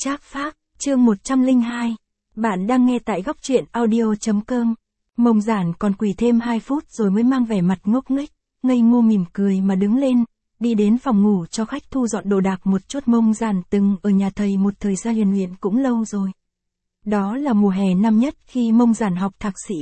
Trác Phác, chương 102. Bạn đang nghe tại góc truyện audio.com. Mông Giản còn quỳ thêm 2 phút rồi mới mang vẻ mặt ngốc nghếch, ngây ngô mỉm cười mà đứng lên, đi đến phòng ngủ cho khách thu dọn đồ đạc một chút. Mông Giản từng ở nhà thầy một thời gian hiền luyện cũng lâu rồi. Đó là mùa hè năm nhất khi Mông Giản học thạc sĩ.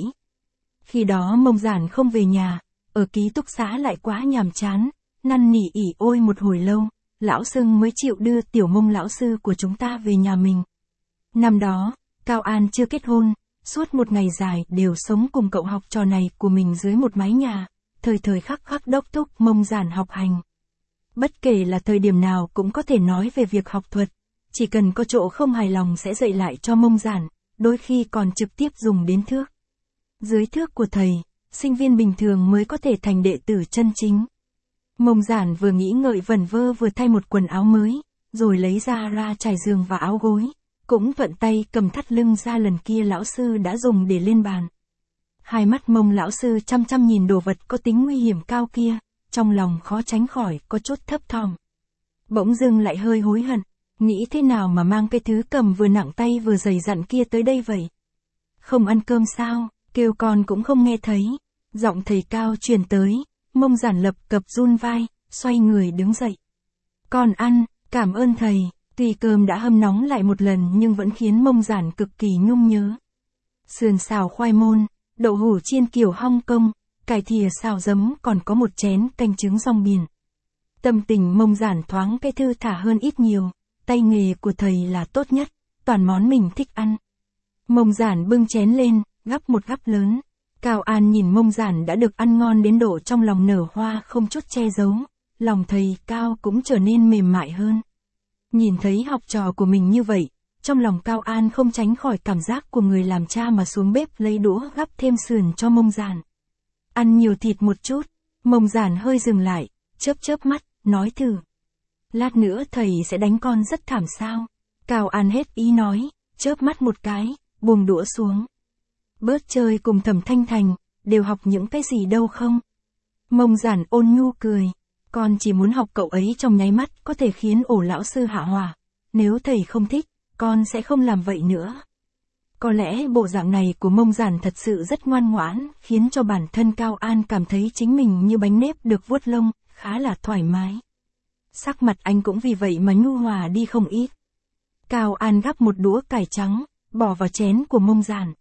Khi đó Mông Giản không về nhà, ở ký túc xá lại quá nhàm chán, năn nỉ ỉ ôi một hồi lâu, lão Sưng mới chịu đưa Tiểu Mông lão sư của chúng ta về nhà mình. Năm đó, Cao An chưa kết hôn, suốt một ngày dài đều sống cùng cậu học trò này của mình dưới một mái nhà, thời thời khắc khắc đốc thúc Mông Giản học hành. Bất kể là thời điểm nào cũng có thể nói về việc học thuật, chỉ cần có chỗ không hài lòng sẽ dạy lại cho Mông Giản, đôi khi còn trực tiếp dùng đến thước. Dưới thước của thầy, sinh viên bình thường mới có thể thành đệ tử chân chính. Mông Giản vừa nghĩ ngợi vẩn vơ vừa thay một quần áo mới, rồi lấy ra trải giường và áo gối, cũng thuận tay cầm thắt lưng ra lần kia lão sư đã dùng để lên bàn. Hai mắt Mông lão sư chăm chăm nhìn đồ vật có tính nguy hiểm cao kia, trong lòng khó tránh khỏi có chút thấp thỏm. Bỗng dưng lại hơi hối hận, nghĩ thế nào mà mang cái thứ cầm vừa nặng tay vừa dày dặn kia tới đây vậy? Không ăn cơm sao? Kêu con cũng không nghe thấy. Giọng thầy Cao truyền tới, Mông Giản lập cập run vai, xoay người đứng dậy. Con ăn, cảm ơn thầy. Tuy cơm đã hâm nóng lại một lần nhưng vẫn khiến Mông Giản cực kỳ nhung nhớ. Sườn xào khoai môn, đậu hủ chiên kiểu Hong Kong, cải thìa xào giấm, còn có một chén canh trứng rong biển. Tâm tình Mông Giản thoáng cái thư thả hơn ít nhiều, tay nghề của thầy là tốt nhất, toàn món mình thích ăn. Mông Giản bưng chén lên, gắp một gắp lớn. Cao An nhìn Mông Giản đã được ăn ngon đến độ trong lòng nở hoa không chút che giấu, lòng thầy Cao cũng trở nên mềm mại hơn. Nhìn thấy học trò của mình như vậy, trong lòng Cao An không tránh khỏi cảm giác của người làm cha mà xuống bếp lấy đũa gắp thêm sườn cho Mông Giản. Ăn nhiều thịt một chút. Mông Giản hơi dừng lại, chớp mắt, nói thử. Lát nữa thầy sẽ đánh con rất thảm sao? Cao An hết ý nói, chớp mắt một cái, buông đũa xuống. Bớt chơi cùng Thẩm Thanh Thành, đều học những cái gì đâu không? Mông Giản ôn nhu cười, con chỉ muốn học cậu ấy trong nháy mắt có thể khiến ổ lão sư hạ hỏa. Nếu thầy không thích, con sẽ không làm vậy nữa. Có lẽ bộ dạng này của Mông Giản thật sự rất ngoan ngoãn, khiến cho bản thân Cao An cảm thấy chính mình như bánh nếp được vuốt lông, khá là thoải mái. Sắc mặt anh cũng vì vậy mà nhu hòa đi không ít. Cao An gắp một đũa cải trắng, bỏ vào chén của Mông Giản.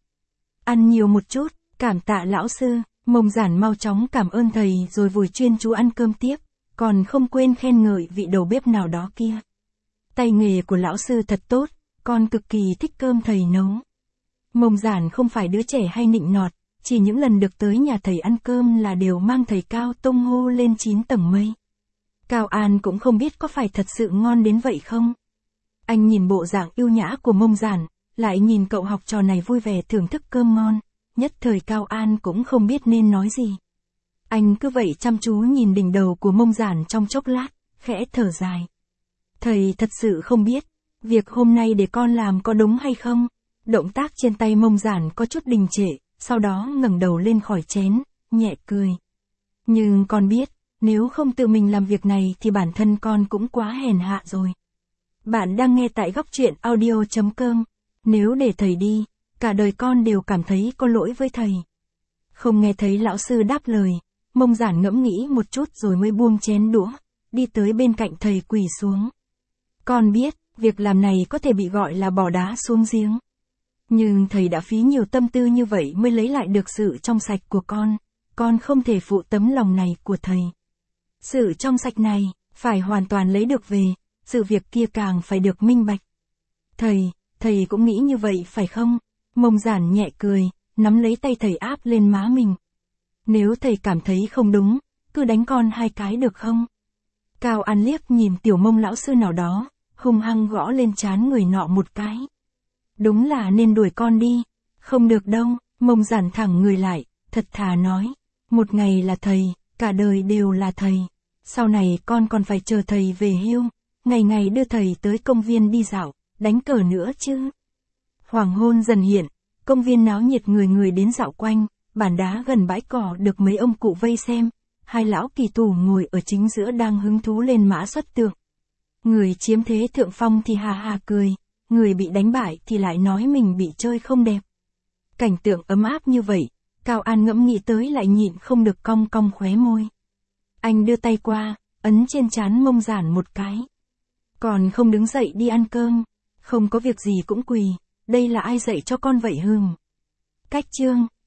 Ăn nhiều một chút, cảm tạ lão sư. Mông Giản mau chóng cảm ơn thầy rồi vùi chuyên chú ăn cơm tiếp, còn không quên khen ngợi vị đầu bếp nào đó kia. Tay nghề của lão sư thật tốt, con cực kỳ thích cơm thầy nấu. Mông Giản không phải đứa trẻ hay nịnh nọt, chỉ những lần được tới nhà thầy ăn cơm là đều mang thầy Cao tung hô lên 9 tầng mây. Cao An cũng không biết có phải thật sự ngon đến vậy không. Anh nhìn bộ dạng yêu nhã của Mông Giản, lại nhìn cậu học trò này vui vẻ thưởng thức cơm ngon, nhất thời Cao An cũng không biết nên nói gì. Anh cứ vậy chăm chú nhìn đỉnh đầu của Mông Giản trong chốc lát, khẽ thở dài. Thầy thật sự không biết, việc hôm nay để con làm có đúng hay không? Động tác trên tay Mông Giản có chút đình trệ, sau đó ngẩng đầu lên khỏi chén, nhẹ cười. Nhưng con biết, nếu không tự mình làm việc này thì bản thân con cũng quá hèn hạ rồi. Bạn đang nghe tại góc truyện audio.com. Nếu để thầy đi, cả đời con đều cảm thấy có lỗi với thầy. Không nghe thấy lão sư đáp lời, Mông Giản ngẫm nghĩ một chút rồi mới buông chén đũa, đi tới bên cạnh thầy quỳ xuống. Con biết, việc làm này có thể bị gọi là bỏ đá xuống giếng. Nhưng thầy đã phí nhiều tâm tư như vậy mới lấy lại được sự trong sạch của con không thể phụ tấm lòng này của thầy. Sự trong sạch này, phải hoàn toàn lấy được về, sự việc kia càng phải được minh bạch. Thầy cũng nghĩ như vậy phải không? Mông Giản nhẹ cười, nắm lấy tay thầy áp lên má mình. Nếu thầy cảm thấy không đúng, cứ đánh con 2 cái được không? Cao An liếc nhìn Tiểu Mông lão sư nào đó, hung hăng gõ lên trán người nọ một cái. Đúng là nên đuổi con đi. Không được đâu. Mông Giản thẳng người lại, thật thà nói. Một ngày là thầy, cả đời đều là thầy. Sau này con còn phải chờ thầy về hưu, ngày ngày đưa thầy tới công viên đi dạo, đánh cờ nữa chứ. Hoàng hôn dần hiện, công viên náo nhiệt, người người đến dạo quanh, bàn đá gần bãi cỏ được mấy ông cụ vây xem. Hai lão kỳ tù ngồi ở chính giữa đang hứng thú lên mã xuất tượng. Người chiếm thế thượng phong thì hà hà cười, người bị đánh bại thì lại nói mình bị chơi không đẹp. Cảnh tượng ấm áp như vậy, Cao An ngẫm nghĩ tới lại nhịn không được cong cong khóe môi. Anh đưa tay qua, ấn trên trán Mông Giản một cái. Còn không đứng dậy đi ăn cơm, không có việc gì cũng quỳ, đây là ai dạy cho con vậy hừm. Cách chương